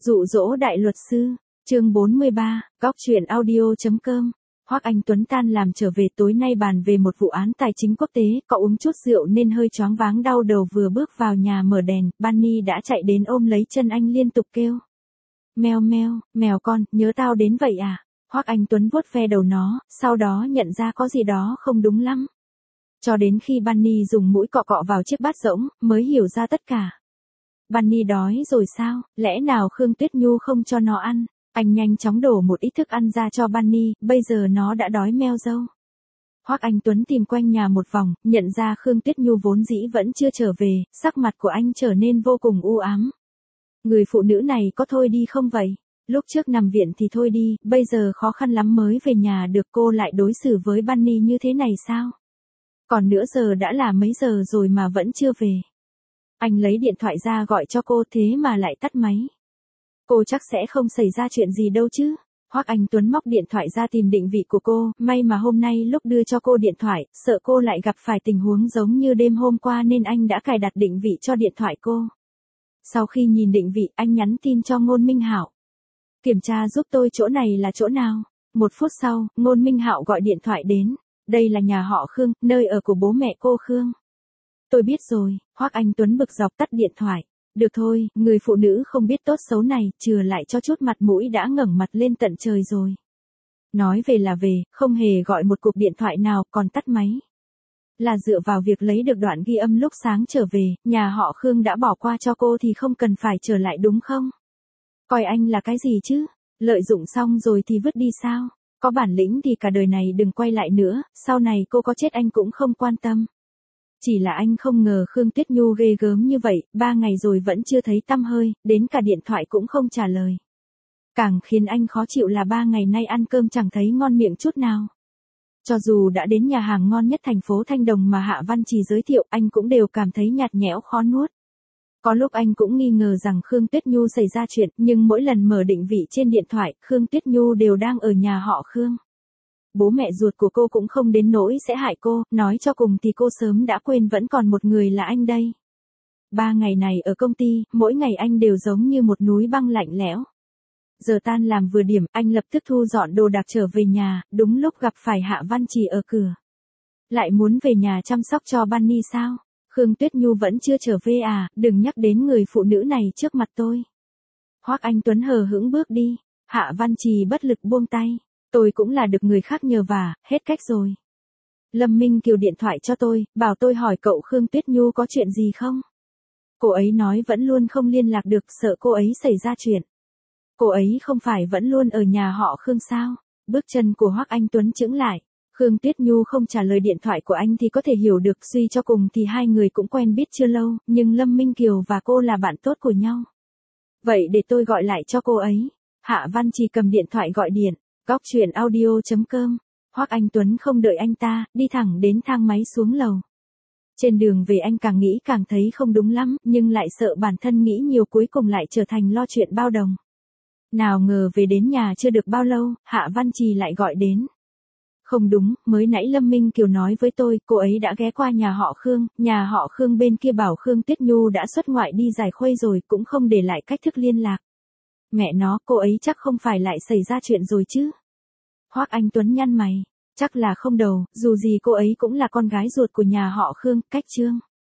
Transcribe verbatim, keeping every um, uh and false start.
Dụ dỗ đại luật sư, chương bốn mươi ba, góc truyện audio chấm com. Hoắc Anh Tuấn tan làm trở về tối nay bàn về một vụ án tài chính quốc tế, cậu uống chút rượu nên hơi choáng váng đau đầu vừa bước vào nhà mở đèn, Bunny đã chạy đến ôm lấy chân anh liên tục kêu. Meo meo, mèo con, nhớ tao đến vậy à? Hoắc Anh Tuấn vuốt ve đầu nó, sau đó nhận ra có gì đó không đúng lắm. Cho đến khi Bunny dùng mũi cọ cọ vào chiếc bát rỗng, mới hiểu ra tất cả. Bunny đói rồi sao, lẽ nào Khương Tuyết Nhu không cho nó ăn? Anh nhanh chóng đổ một ít thức ăn ra cho Bunny, bây giờ nó đã đói meo râu. Hoắc Anh Tuấn tìm quanh nhà một vòng, nhận ra Khương Tuyết Nhu vốn dĩ vẫn chưa trở về, sắc mặt của anh trở nên vô cùng u ám. Người phụ nữ này có thôi đi không vậy? Lúc trước nằm viện thì thôi đi, bây giờ khó khăn lắm mới về nhà được, cô lại đối xử với Bunny như thế này sao? Còn nữa giờ đã là mấy giờ rồi mà vẫn chưa về. Anh lấy điện thoại ra gọi cho cô thế mà lại tắt máy. Cô chắc sẽ không xảy ra chuyện gì đâu chứ. Hoắc Anh Tuấn móc điện thoại ra tìm định vị của cô, may mà hôm nay lúc đưa cho cô điện thoại, sợ cô lại gặp phải tình huống giống như đêm hôm qua nên anh đã cài đặt định vị cho điện thoại cô. Sau khi nhìn định vị, anh nhắn tin cho Ngôn Minh Hạo. Kiểm tra giúp tôi chỗ này là chỗ nào. Một phút sau, Ngôn Minh Hạo gọi điện thoại đến. Đây là nhà họ Khương, nơi ở của bố mẹ cô Khương. Tôi biết rồi, Hoắc Anh Tuấn bực dọc tắt điện thoại. Được thôi, người phụ nữ không biết tốt xấu này, chừa lại cho chút mặt mũi đã ngẩng mặt lên tận trời rồi. Nói về là về, không hề gọi một cuộc điện thoại nào, còn tắt máy. Là dựa vào việc lấy được đoạn ghi âm lúc sáng trở về, nhà họ Khương đã bỏ qua cho cô thì không cần phải trở lại đúng không? Coi anh là cái gì chứ? Lợi dụng xong rồi thì vứt đi sao? Có bản lĩnh thì cả đời này đừng quay lại nữa, sau này cô có chết anh cũng không quan tâm. Chỉ là anh không ngờ Khương Tuyết Nhu ghê gớm như vậy, ba ngày rồi vẫn chưa thấy tăm hơi, đến cả điện thoại cũng không trả lời. Càng khiến anh khó chịu là ba ngày nay ăn cơm chẳng thấy ngon miệng chút nào. Cho dù đã đến nhà hàng ngon nhất thành phố Thanh Đồng mà Hạ Văn Trì giới thiệu, anh cũng đều cảm thấy nhạt nhẽo khó nuốt. Có lúc anh cũng nghi ngờ rằng Khương Tuyết Nhu xảy ra chuyện, nhưng mỗi lần mở định vị trên điện thoại, Khương Tuyết Nhu đều đang ở nhà họ Khương. Bố mẹ ruột của cô cũng không đến nỗi sẽ hại cô, nói cho cùng thì cô sớm đã quên vẫn còn một người là anh đây. Ba ngày này ở công ty, mỗi ngày anh đều giống như một núi băng lạnh lẽo. Giờ tan làm vừa điểm, anh lập tức thu dọn đồ đạc trở về nhà, đúng lúc gặp phải Hạ Văn Trì ở cửa. Lại muốn về nhà chăm sóc cho Bunny sao? Khương Tuyết Nhu vẫn chưa trở về à, đừng nhắc đến người phụ nữ này trước mặt tôi. Hoắc Anh Tuấn hờ hững bước đi, Hạ Văn Trì bất lực buông tay. Tôi cũng là được người khác nhờ vả, hết cách rồi. Lâm Minh Kiều điện thoại cho tôi, bảo tôi hỏi cậu Khương Tuyết Nhu có chuyện gì không? Cô ấy nói vẫn luôn không liên lạc được, sợ cô ấy xảy ra chuyện. Cô ấy không phải vẫn luôn ở nhà họ Khương sao? Bước chân của Hoắc Anh Tuấn chững lại. Khương Tuyết Nhu không trả lời điện thoại của anh thì có thể hiểu được, suy cho cùng thì hai người cũng quen biết chưa lâu, nhưng Lâm Minh Kiều và cô là bạn tốt của nhau. Vậy để tôi gọi lại cho cô ấy. Hạ Văn Trì cầm điện thoại gọi điện. Góc truyện audio chấm com. Hoắc Anh Tuấn không đợi anh ta, đi thẳng đến thang máy xuống lầu. Trên đường về anh càng nghĩ càng thấy không đúng lắm, nhưng lại sợ bản thân nghĩ nhiều cuối cùng lại trở thành lo chuyện bao đồng. Nào ngờ về đến nhà chưa được bao lâu, Hạ Văn Trì lại gọi đến. Không đúng, mới nãy Lâm Minh Kiều nói với tôi, cô ấy đã ghé qua nhà họ Khương, nhà họ Khương bên kia bảo Khương Tuyết Nhu đã xuất ngoại đi giải khuây rồi, cũng không để lại cách thức liên lạc. Mẹ nó, cô ấy chắc không phải lại xảy ra chuyện rồi chứ? Hoắc Anh Tuấn nhăn mày, chắc là không đâu, dù gì cô ấy cũng là con gái ruột của nhà họ Khương, cách chương.